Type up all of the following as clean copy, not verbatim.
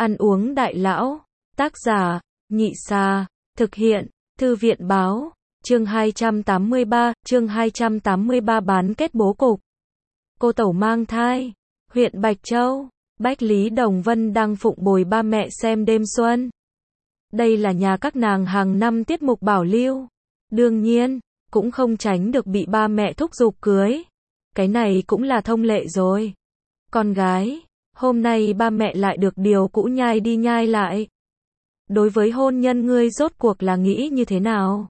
Ăn uống đại lão. Tác giả, Nhị Xa. Thực hiện, Thư viện báo. Chương 283 bán kết bố cục. Cô Tẩu mang thai. Huyện Bạch Châu. Bách Lý Đồng Vân đang phụng bồi ba mẹ xem đêm xuân. Đây là nhà các nàng hàng năm tiết mục bảo lưu. Đương nhiên, cũng không tránh được bị ba mẹ thúc giục cưới. Cái này cũng là thông lệ rồi. Con gái, hôm nay ba mẹ lại được điều cũ nhai đi nhai lại. Đối với hôn nhân ngươi rốt cuộc là nghĩ như thế nào?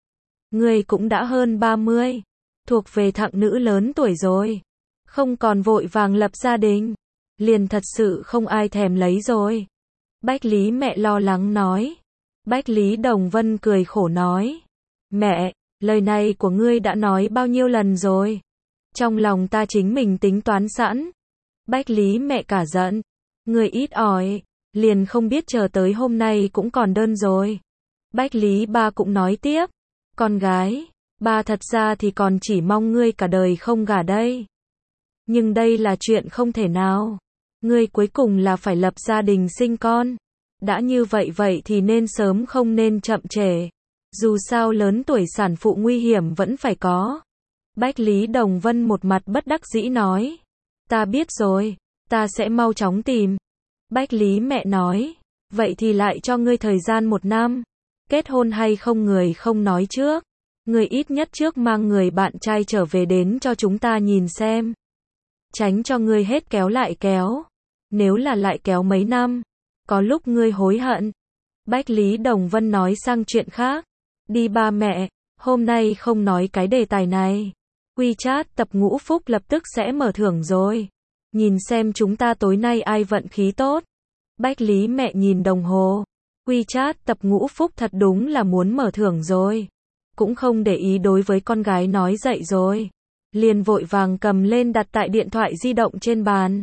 Ngươi cũng đã hơn 30, thuộc về thặng nữ lớn tuổi rồi. Không còn vội vàng lập gia đình, liền thật sự không ai thèm lấy rồi. Bách Lý mẹ lo lắng nói. Bách Lý Đồng Vân cười khổ nói. Mẹ, lời này của ngươi đã nói bao nhiêu lần rồi? Trong lòng ta chính mình tính toán sẵn. Bách Lý mẹ cả giận. Ngươi ít ỏi, liền không biết chờ tới hôm nay cũng còn đơn rồi. Bách Lý ba cũng nói tiếp. Con gái, ba thật ra thì còn chỉ mong ngươi cả đời không gả đây. Nhưng đây là chuyện không thể nào. Ngươi cuối cùng là phải lập gia đình sinh con. Đã như vậy thì nên sớm không nên chậm trễ. Dù sao lớn tuổi sản phụ nguy hiểm vẫn phải có. Bách Lý Đồng Vân một mặt bất đắc dĩ nói. Ta biết rồi, ta sẽ mau chóng tìm. Bách Lý mẹ nói. Vậy thì lại cho ngươi thời gian 1 năm. Kết hôn hay không người không nói trước. Ngươi ít nhất trước mang người bạn trai trở về đến cho chúng ta nhìn xem. Tránh cho ngươi hết kéo lại kéo. Nếu là lại kéo mấy năm, có lúc ngươi hối hận. Bách Lý Đồng Vân nói sang chuyện khác. Đi ba mẹ, hôm nay không nói cái đề tài này. WeChat tập ngũ phúc lập tức sẽ mở thưởng rồi. Nhìn xem chúng ta tối nay ai vận khí tốt. Bách Lý mẹ nhìn đồng hồ. WeChat tập ngũ phúc thật đúng là muốn mở thưởng rồi. Cũng không để ý đối với con gái nói dậy rồi. Liền vội vàng cầm lên đặt tại điện thoại di động trên bàn.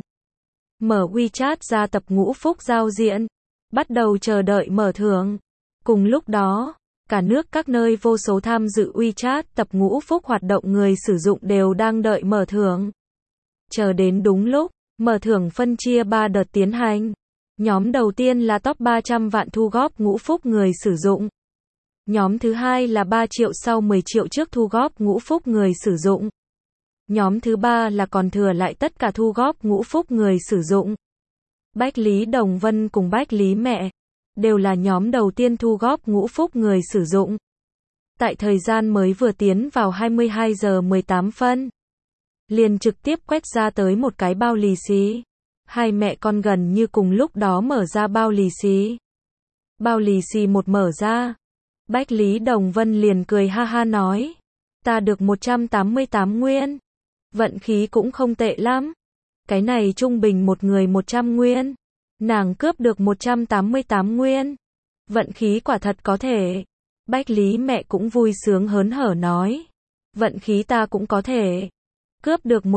Mở WeChat ra tập ngũ phúc giao diện. Bắt đầu chờ đợi mở thưởng. Cùng lúc đó, cả nước các nơi vô số tham dự WeChat tập ngũ phúc hoạt động người sử dụng đều đang đợi mở thưởng. Chờ đến đúng lúc, mở thưởng phân chia 3 đợt tiến hành. Nhóm đầu tiên là top 300 vạn thu góp ngũ phúc người sử dụng. Nhóm thứ hai là 3 triệu sau 10 triệu trước thu góp ngũ phúc người sử dụng. Nhóm thứ ba là còn thừa lại tất cả thu góp ngũ phúc người sử dụng. Bách Lý Đồng Vân cùng Bách Lý mẹ đều là nhóm đầu tiên thu góp ngũ phúc người sử dụng. Tại thời gian mới vừa tiến vào 22 giờ 18 phân, liền trực tiếp quét ra tới một cái bao lì xì. Hai mẹ con gần như cùng lúc đó mở ra bao lì xì. Bao lì xì một mở ra, Bách Lý Đồng Vân liền cười ha ha nói. Ta được 188 nguyên. Vận khí cũng không tệ lắm. Cái này trung bình một người 100 nguyên. Nàng cướp được 188 nguyên. Vận khí quả thật có thể. Bách Lý mẹ cũng vui sướng hớn hở nói. Vận khí ta cũng có thể. Cướp được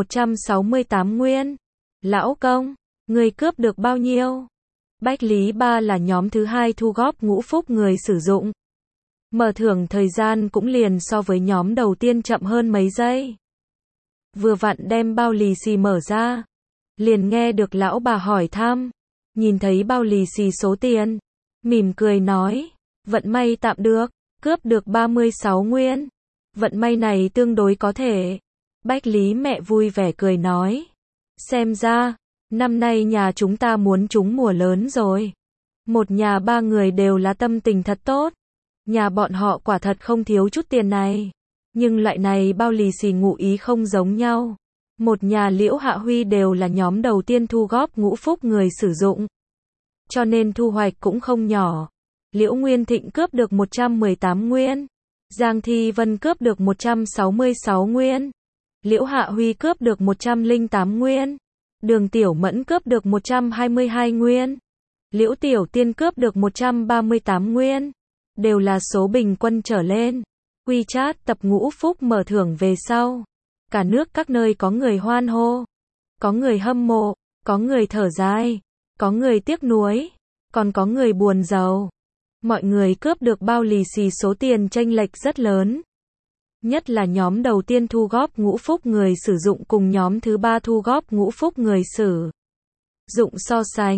168 nguyên. Lão công, người cướp được bao nhiêu? Bách Lý ba là nhóm thứ hai thu góp ngũ phúc người sử dụng. Mở thưởng thời gian cũng liền so với nhóm đầu tiên chậm hơn mấy giây. Vừa vặn đem bao lì xì mở ra, liền nghe được lão bà hỏi thăm. Nhìn thấy bao lì xì số tiền, mỉm cười nói, vận may tạm được, cướp được 36 nguyên. Vận may này tương đối có thể. Bách Lý mẹ vui vẻ cười nói, xem ra, năm nay nhà chúng ta muốn trúng mùa lớn rồi. Một nhà 3 người đều là tâm tình thật tốt. Nhà bọn họ quả thật không thiếu chút tiền này. Nhưng loại này bao lì xì ngụ ý không giống nhau. Một nhà Liễu Hạ Huy đều là nhóm đầu tiên thu góp ngũ phúc người sử dụng. Cho nên thu hoạch cũng không nhỏ. Liễu Nguyên Thịnh cướp được 118 nguyên. Giang Thi Vân cướp được 166 nguyên. Liễu Hạ Huy cướp được 108 nguyên. Đường Tiểu Mẫn cướp được 122 nguyên. Liễu Tiểu Tiên cướp được 138 nguyên. Đều là số bình quân trở lên. WeChat tập ngũ phúc mở thưởng về sau. Cả nước các nơi có người hoan hô. Có người hâm mộ. Có người thở dài. Có người tiếc nuối. Còn có người buồn rầu. Mọi người cướp được bao lì xì số tiền chênh lệch rất lớn. Nhất là nhóm đầu tiên thu góp ngũ phúc người sử dụng cùng nhóm thứ ba thu góp ngũ phúc người sử dụng so sánh.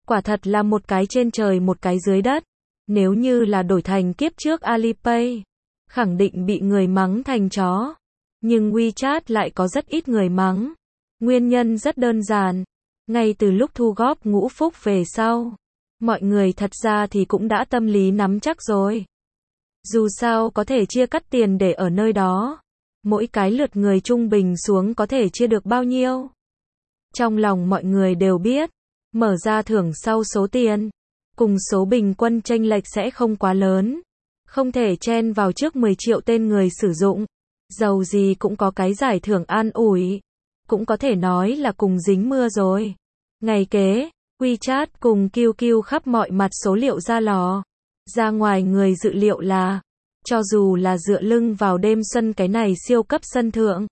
Quả thật là một cái trên trời một cái dưới đất. Nếu như là đổi thành kiếp trước Alipay, khẳng định bị người mắng thành chó. Nhưng WeChat lại có rất ít người mắng. Nguyên nhân rất đơn giản. Ngay từ lúc thu góp ngũ phúc về sau, mọi người thật ra thì cũng đã tâm lý nắm chắc rồi. Dù sao có thể chia cắt tiền để ở nơi đó. Mỗi cái lượt người trung bình xuống có thể chia được bao nhiêu. Trong lòng mọi người đều biết, mở ra thưởng sau số tiền, cùng số bình quân chênh lệch sẽ không quá lớn. Không thể chen vào trước 10 triệu tên người sử dụng. Dầu gì cũng có cái giải thưởng an ủi. Cũng có thể nói là cùng dính mưa rồi. Ngày kế, WeChat cùng QQ khắp mọi mặt số liệu ra lò. Ra ngoài người dự liệu là, cho dù là dựa lưng vào đêm xuân cái này siêu cấp sân thượng,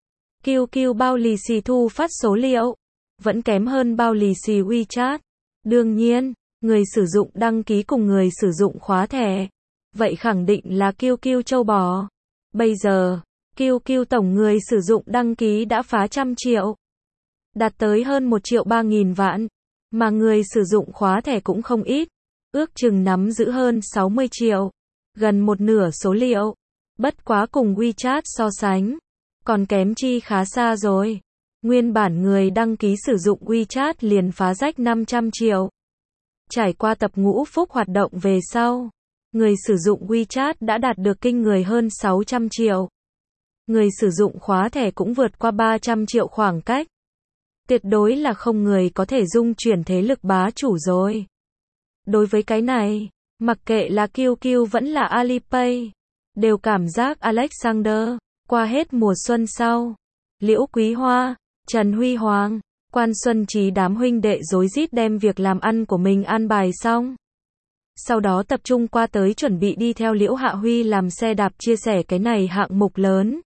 QQ bao lì xì thu phát số liệu, vẫn kém hơn bao lì xì WeChat. Đương nhiên, người sử dụng đăng ký cùng người sử dụng khóa thẻ. Vậy khẳng định là QQ trâu bò. Bây giờ, QQ tổng người sử dụng đăng ký đã phá 100 triệu. Đạt tới hơn 1 triệu 3.000 vạn. Mà người sử dụng khóa thẻ cũng không ít. Ước chừng nắm giữ hơn 60 triệu. Gần một nửa số liệu. Bất quá cùng WeChat so sánh. Còn kém chi khá xa rồi. Nguyên bản người đăng ký sử dụng WeChat liền phá rách 500 triệu. Trải qua tập ngũ phúc hoạt động về sau, người sử dụng WeChat đã đạt được kinh người hơn 600 triệu. Người sử dụng khóa thẻ cũng vượt qua 300 triệu khoảng cách. Tuyệt đối là không người có thể dung chuyển thế lực bá chủ rồi. Đối với cái này, mặc kệ là QQ vẫn là Alipay, đều cảm giác Alexander, qua hết mùa xuân sau, Liễu Quý Hoa, Trần Huy Hoàng, Quan Xuân Trí đám huynh đệ rối rít đem việc làm ăn của mình an bài xong. Sau đó tập trung qua tới chuẩn bị đi theo Liễu Hạ Huy làm xe đạp chia sẻ cái này hạng mục lớn.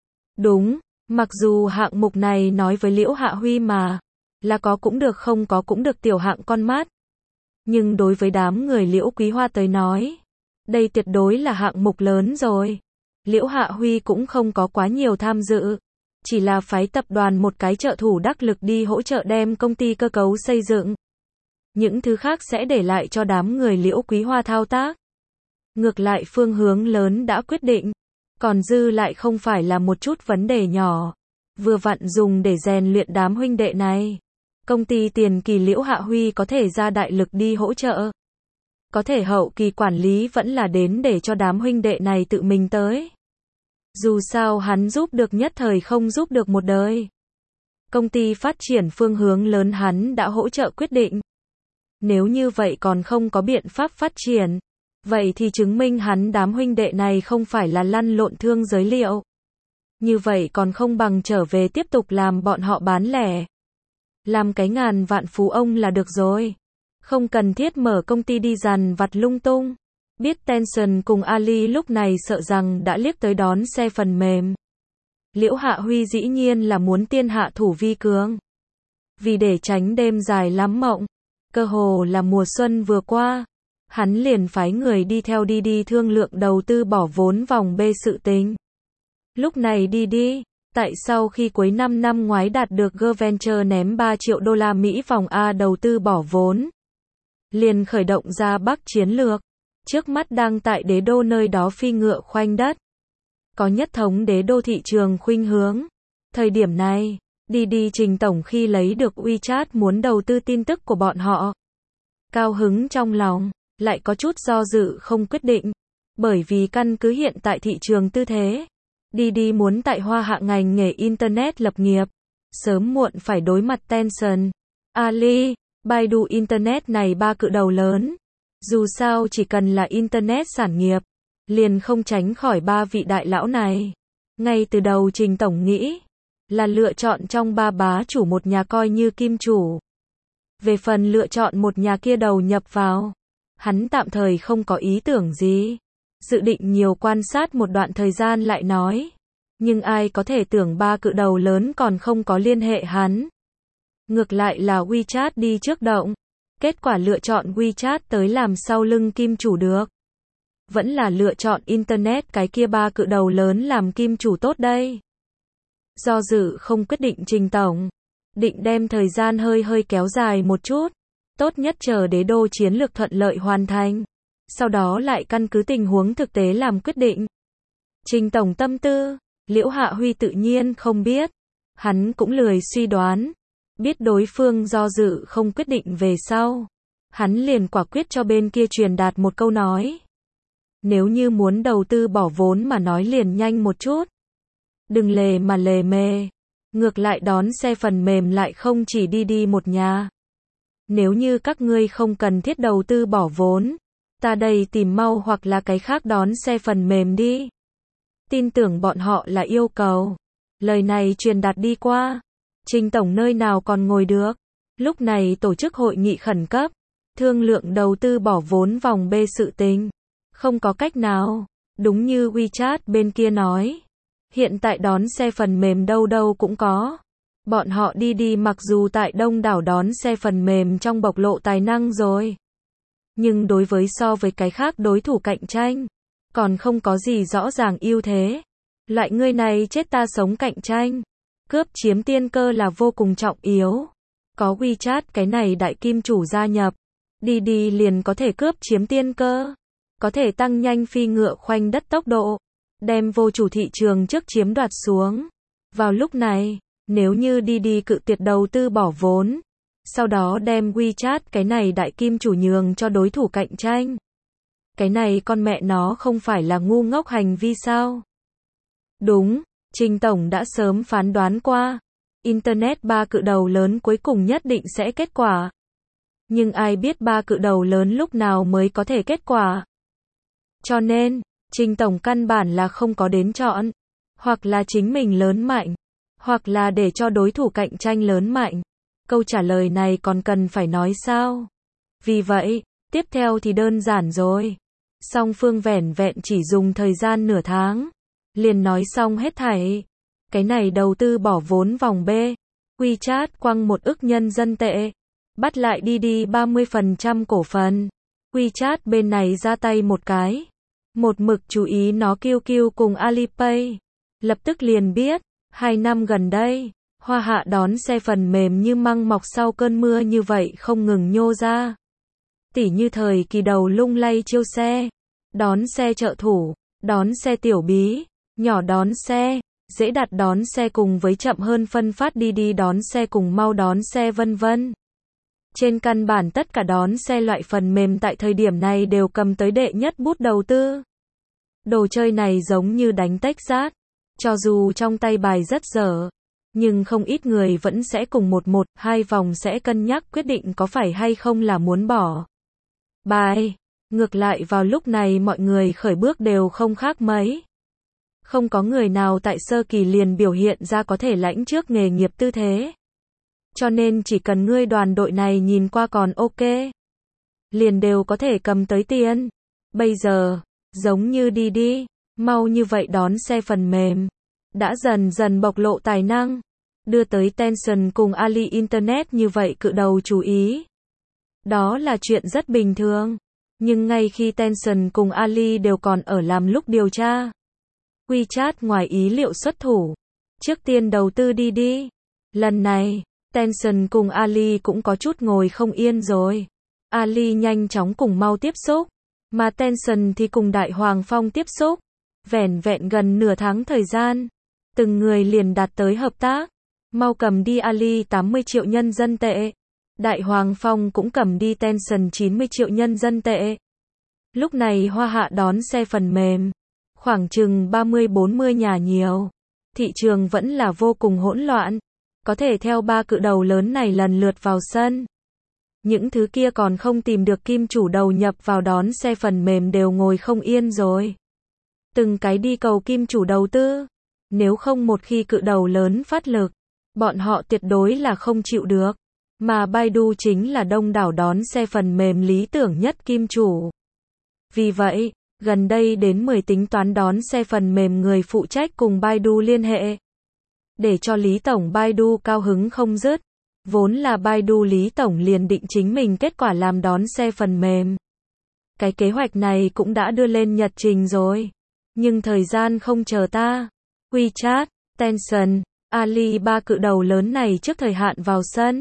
Đúng, mặc dù hạng mục này nói với Liễu Hạ Huy mà, là có cũng được không có cũng được tiểu hạng con mát. Nhưng đối với đám người Liễu Quý Hoa tới nói, đây tuyệt đối là hạng mục lớn rồi. Liễu Hạ Huy cũng không có quá nhiều tham dự. Chỉ là phái tập đoàn một cái trợ thủ đắc lực đi hỗ trợ đem công ty cơ cấu xây dựng. Những thứ khác sẽ để lại cho đám người Liễu Quý Hoa thao tác. Ngược lại phương hướng lớn đã quyết định. Còn dư lại không phải là một chút vấn đề nhỏ. Vừa vặn dùng để rèn luyện đám huynh đệ này. Công ty tiền kỳ Liễu Hạ Huy có thể ra đại lực đi hỗ trợ. Có thể hậu kỳ quản lý vẫn là đến để cho đám huynh đệ này tự mình tới. Dù sao hắn giúp được nhất thời không giúp được một đời. Công ty phát triển phương hướng lớn hắn đã hỗ trợ quyết định. Nếu như vậy còn không có biện pháp phát triển, vậy thì chứng minh hắn đám huynh đệ này không phải là lăn lộn thương giới liệu. Như vậy còn không bằng trở về tiếp tục làm bọn họ bán lẻ. Làm cái ngàn vạn phú ông là được rồi. Không cần thiết mở công ty đi dằn vặt lung tung. Biết Tencent cùng Ali lúc này sợ rằng đã liếc tới đón xe phần mềm. Liễu Hạ Huy dĩ nhiên là muốn tiên hạ thủ vi cường. Vì để tránh đêm dài lắm mộng, cơ hồ là mùa xuân vừa qua, hắn liền phái người đi theo đi thương lượng đầu tư bỏ vốn vòng B sự tình. Lúc này đi, tại sau khi cuối năm ngoái đạt được GVenture ném 3 triệu đô la Mỹ vòng A đầu tư bỏ vốn, liền khởi động ra Bắc chiến lược. Trước mắt đang tại đế đô nơi đó phi ngựa khoanh đất. Có nhất thống đế đô thị trường khuynh hướng. Thời điểm này, đi Trình tổng khi lấy được WeChat muốn đầu tư tin tức của bọn họ. Cao hứng trong lòng, lại có chút do dự không quyết định. Bởi vì căn cứ hiện tại thị trường tư thế, đi muốn tại Hoa Hạ ngành nghề Internet lập nghiệp. Sớm muộn phải đối mặt Tencent, Ali, Baidu Internet này ba cự đầu lớn. Dù sao chỉ cần là Internet sản nghiệp, liền không tránh khỏi ba vị đại lão này. Ngay từ đầu Trình tổng nghĩ, là lựa chọn trong ba bá chủ một nhà coi như kim chủ. Về phần lựa chọn một nhà kia đầu nhập vào, hắn tạm thời không có ý tưởng gì. Dự định nhiều quan sát một đoạn thời gian lại nói. Nhưng ai có thể tưởng ba cự đầu lớn còn không có liên hệ hắn. Ngược lại là WeChat đi trước động. Kết quả lựa chọn WeChat tới làm sau lưng kim chủ được. Vẫn là lựa chọn Internet cái kia ba cự đầu lớn làm kim chủ tốt đây. Do dự không quyết định Trình tổng. Định đem thời gian hơi kéo dài một chút. tốt nhất chờ đế đô chiến lược thuận lợi hoàn thành. Sau đó lại căn cứ tình huống thực tế làm quyết định. Trình tổng tâm tư, Liễu Hạ Huy tự nhiên không biết. Hắn cũng lười suy đoán. Biết đối phương do dự không quyết định về sau. Hắn liền quả quyết cho bên kia truyền đạt một câu nói. Nếu như muốn đầu tư bỏ vốn mà nói liền nhanh một chút. Đừng lề mà lề mề. Ngược lại đón xe phần mềm lại không chỉ đi một nhà. Nếu như các ngươi không cần thiết đầu tư bỏ vốn, ta đây tìm mau hoặc là cái khác đón xe phần mềm đi. Tin tưởng bọn họ là yêu cầu. Lời này truyền đạt đi qua. Trình tổng nơi nào còn ngồi được. Lúc này tổ chức hội nghị khẩn cấp. Thương lượng đầu tư bỏ vốn vòng B sự tình. Không có cách nào. Đúng như WeChat bên kia nói. Hiện tại đón xe phần mềm đâu đâu cũng có. Bọn họ đi mặc dù tại đông đảo đón xe phần mềm trong bộc lộ tài năng rồi. Nhưng đối với so với cái khác đối thủ cạnh tranh, còn không có gì rõ ràng ưu thế. Loại người này chết ta sống cạnh tranh. Cướp chiếm tiên cơ là vô cùng trọng yếu. Có WeChat cái này đại kim chủ gia nhập. Đi liền có thể cướp chiếm tiên cơ. Có thể tăng nhanh phi ngựa khoanh đất tốc độ. Đem vô chủ thị trường trước chiếm đoạt xuống. Vào lúc này, nếu như đi cự tuyệt đầu tư bỏ vốn, sau đó đem WeChat cái này đại kim chủ nhường cho đối thủ cạnh tranh. Cái này con mẹ nó không phải là ngu ngốc hành vi sao? Đúng, Trình tổng đã sớm phán đoán qua. Internet ba cự đầu lớn cuối cùng nhất định sẽ kết quả. Nhưng ai biết ba cự đầu lớn lúc nào mới có thể kết quả. Cho nên, Trình tổng căn bản là không có đến chọn. Hoặc là chính mình lớn mạnh. Hoặc là để cho đối thủ cạnh tranh lớn mạnh. Câu trả lời này còn cần phải nói sao? Vì vậy, tiếp theo thì đơn giản rồi. Song phương vẻn vẹn chỉ dùng thời gian nửa tháng. Liền nói xong hết thảy. Cái này đầu tư bỏ vốn vòng B. WeChat quăng 1 ức nhân dân tệ. Bắt lại đi 30% cổ phần. WeChat bên này ra tay một cái. Một mực chú ý nó QQ cùng Alipay. Lập tức liền biết, 2 năm gần đây, Hoa Hạ đón xe phần mềm như măng mọc sau cơn mưa như vậy không ngừng nhô ra. Tỉ như thời kỳ đầu lung lay chiêu xe, đón xe trợ thủ, đón xe tiểu bí, nhỏ đón xe, dễ đặt đón xe cùng với chậm hơn phân phát đi đón xe cùng mau đón xe vân vân. Trên căn bản tất cả đón xe loại phần mềm tại thời điểm này đều cầm tới đệ nhất bút đầu tư. Đồ chơi này giống như đánh tách rát. Cho dù trong tay bài rất dở, nhưng không ít người vẫn sẽ cùng hai vòng sẽ cân nhắc quyết định có phải hay không là muốn bỏ bài. Ngược lại vào lúc này mọi người khởi bước đều không khác mấy. Không có người nào tại sơ kỳ liền biểu hiện ra có thể lãnh trước nghề nghiệp tư thế. Cho nên chỉ cần ngươi đoàn đội này nhìn qua còn ok, liền đều có thể cầm tới tiền. Bây giờ, giống như đi mau như vậy đón xe phần mềm, đã dần dần bộc lộ tài năng, đưa tới Tencent cùng Ali Internet như vậy cự đầu chú ý. Đó là chuyện rất bình thường, nhưng ngay khi Tencent cùng Ali đều còn ở làm lúc điều tra, WeChat ngoài ý liệu xuất thủ, trước tiên đầu tư đi. Lần này, Tencent cùng Ali cũng có chút ngồi không yên rồi. Ali nhanh chóng cùng mau tiếp xúc, mà Tencent thì cùng Đại Hoàng Phong tiếp xúc. Vẻn vẹn gần nửa tháng thời gian, từng người liền đạt tới hợp tác. Mau cầm đi Ali 80 triệu nhân dân tệ. Đại Hoàng Phong cũng cầm đi Tencent 90 triệu nhân dân tệ. Lúc này Hoa Hạ đón xe phần mềm, khoảng chừng 30-40 nhà nhiều. Thị trường vẫn là vô cùng hỗn loạn. Có thể theo ba cự đầu lớn này lần lượt vào sân. Những thứ kia còn không tìm được kim chủ đầu nhập vào đón xe phần mềm đều ngồi không yên rồi. Từng cái đi cầu kim chủ đầu tư. Nếu không một khi cự đầu lớn phát lực, bọn họ tuyệt đối là không chịu được. Mà Baidu chính là đông đảo đón xe phần mềm lý tưởng nhất kim chủ. Vì vậy, gần đây đến 10 tính toán đón xe phần mềm người phụ trách cùng Baidu liên hệ. Để cho Lý Tổng Baidu cao hứng không dứt. Vốn là Baidu Lý Tổng liền định chính mình kết quả làm đón xe phần mềm. Cái kế hoạch này cũng đã đưa lên nhật trình rồi. Nhưng thời gian không chờ ta. WeChat, Tencent, Ali ba cự đầu lớn này trước thời hạn vào sân.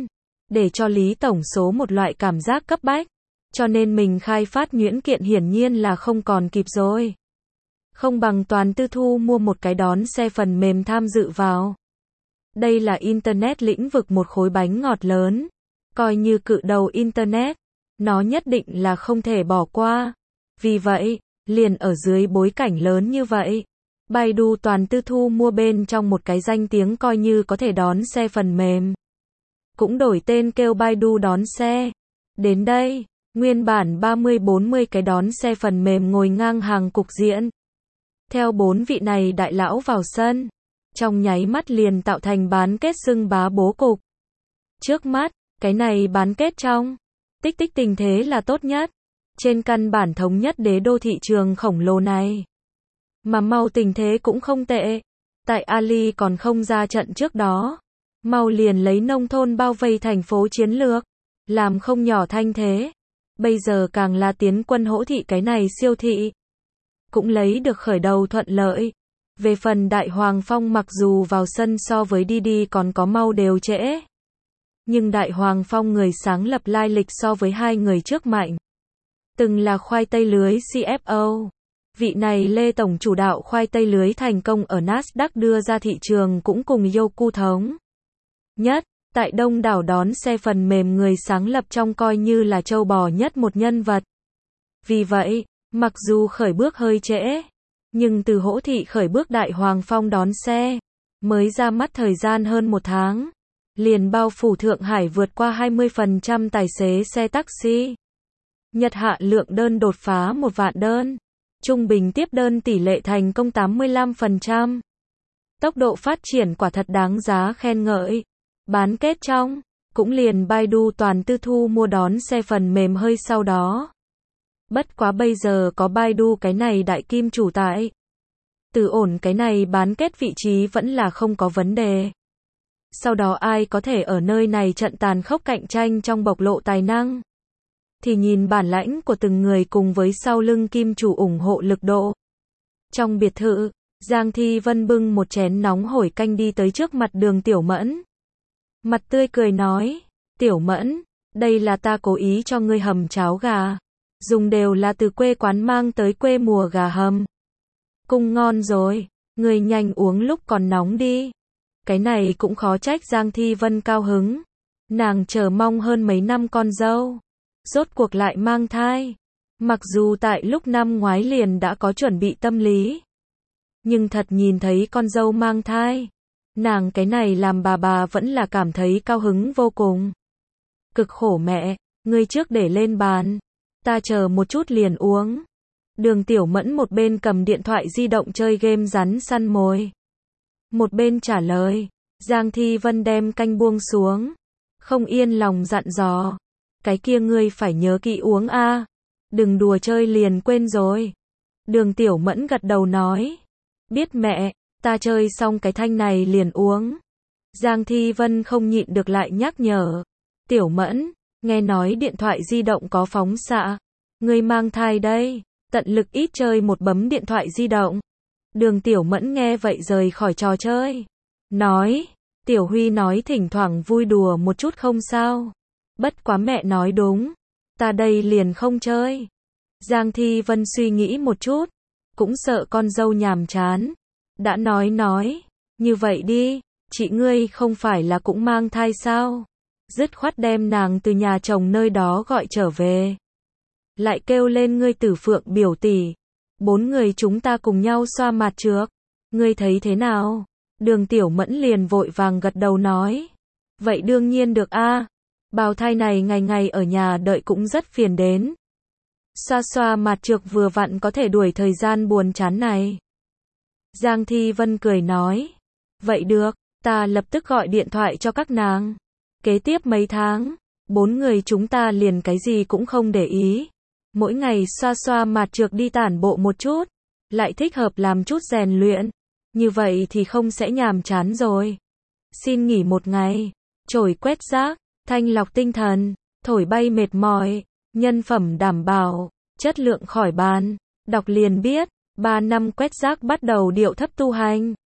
để cho Lý Tổng số một loại cảm giác cấp bách. Cho nên mình khai phát nhuyễn kiện hiển nhiên là không còn kịp rồi. Không bằng toàn tư thu mua một cái đón xe phần mềm tham dự vào. Đây là Internet lĩnh vực một khối bánh ngọt lớn. Coi như cự đầu Internet, nó nhất định là không thể bỏ qua. Vì vậy, liền ở dưới bối cảnh lớn như vậy, Baidu toàn tư thu mua bên trong một cái danh tiếng coi như có thể đón xe phần mềm. Cũng đổi tên kêu Baidu đón xe. Đến đây, nguyên bản 30-40 cái đón xe phần mềm ngồi ngang hàng cục diễn. Theo 4 vị này đại lão vào sân, trong nháy mắt liền tạo thành bán kết xưng bá bố cục. Trước mắt, cái này bán kết trong tích tích tình thế là tốt nhất. Trên căn bản thống nhất đế đô thị trường khổng lồ này. Mà mau tình thế cũng không tệ. Tại Ali còn không ra trận trước đó, mau liền lấy nông thôn bao vây thành phố chiến lược, làm không nhỏ thanh thế. Bây giờ càng là tiến quân hỗ thị cái này siêu thị, cũng lấy được khởi đầu thuận lợi. Về phần Đại Hoàng Phong mặc dù vào sân so với Didi còn có mau đều trễ, nhưng Đại Hoàng Phong người sáng lập lai lịch so với hai người trước mạnh. Từng là khoai tây lưới CFO. Vị này Lê Tổng chủ đạo khoai tây lưới thành công ở Nasdaq đưa ra thị trường cũng cùng Youku thống nhất. Tại đông đảo đón xe phần mềm người sáng lập trong coi như là châu bò nhất một nhân vật. Vì vậy, mặc dù khởi bước hơi trễ, nhưng từ hỗ thị khởi bước Đại Hoàng Phong đón xe, mới ra mắt thời gian hơn một tháng, liền bao phủ Thượng Hải vượt qua 20% tài xế xe taxi. Nhật hạ lượng đơn đột phá 1 vạn đơn. Trung bình tiếp đơn tỷ lệ thành công 85%. Tốc độ phát triển quả thật đáng giá khen ngợi. Bán kết trong, cũng liền Baidu toàn tư thu mua đón xe phần mềm hơi sau đó. Bất quá bây giờ có Baidu cái này đại kim chủ tại. Từ ổn cái này bán kết vị trí vẫn là không có vấn đề. Sau đó ai có thể ở nơi này trận tàn khốc cạnh tranh trong bộc lộ tài năng, thì nhìn bản lãnh của từng người cùng với sau lưng kim chủ ủng hộ lực độ. Trong biệt thự, Giang Thi Vân bưng một chén nóng hổi canh đi tới trước mặt Đường Tiểu Mẫn. Mặt tươi cười nói, Tiểu Mẫn, đây là ta cố ý cho ngươi hầm cháo gà. Dùng đều là từ quê quán mang tới quê mùa gà hầm. Cung ngon rồi, ngươi nhanh uống lúc còn nóng đi. Cái này cũng khó trách Giang Thi Vân cao hứng. Nàng chờ mong hơn mấy năm con dâu. Rốt cuộc lại mang thai. Mặc dù tại lúc năm ngoái liền đã có chuẩn bị tâm lý, nhưng thật nhìn thấy con dâu mang thai, nàng cái này làm bà vẫn là cảm thấy cao hứng vô cùng. Cực khổ mẹ, ngươi trước để lên bàn, ta chờ một chút liền uống. Đường Tiểu Mẫn một bên cầm điện thoại di động chơi game rắn săn mồi, một bên trả lời. Giang Thi Vân đem canh buông xuống, không yên lòng dặn dò, cái kia ngươi phải nhớ kỹ uống a, đừng đùa chơi liền quên rồi. Đường Tiểu Mẫn gật đầu nói, biết mẹ, ta chơi xong cái thanh này liền uống. Giang Thi Vân không nhịn được lại nhắc nhở, Tiểu Mẫn, nghe nói điện thoại di động có phóng xạ, ngươi mang thai đây, tận lực ít chơi một bấm điện thoại di động. Đường Tiểu Mẫn nghe vậy rời khỏi trò chơi, nói, Tiểu Huy nói thỉnh thoảng vui đùa một chút không sao. Bất quá mẹ nói đúng, ta đây liền không chơi. Giang Thi Vân suy nghĩ một chút, cũng sợ con dâu nhàm chán. Đã nói, như vậy đi, chị ngươi không phải là cũng mang thai sao? Dứt khoát đem nàng từ nhà chồng nơi đó gọi trở về. Lại kêu lên ngươi Tử Phượng biểu tỷ. 4 người chúng ta cùng nhau xoa mặt trước. Ngươi thấy thế nào? Đường Tiểu Mẫn liền vội vàng gật đầu nói. Vậy đương nhiên được a. Bào thai này ngày ngày ở nhà đợi cũng rất phiền đến. Xoa xoa mặt trược vừa vặn có thể đuổi thời gian buồn chán này. Giang Thi Vân cười nói. Vậy được, ta lập tức gọi điện thoại cho các nàng. Kế tiếp mấy tháng, 4 người chúng ta liền cái gì cũng không để ý. Mỗi ngày xoa xoa mặt trược đi tản bộ một chút. Lại thích hợp làm chút rèn luyện. Như vậy thì không sẽ nhàm chán rồi. Xin nghỉ một ngày. Chổi quét rác, thanh lọc tinh thần, thổi bay mệt mỏi, nhân phẩm đảm bảo, chất lượng khỏi bàn. Đọc liền biết, 3 năm quét rác bắt đầu điệu thấp tu hành.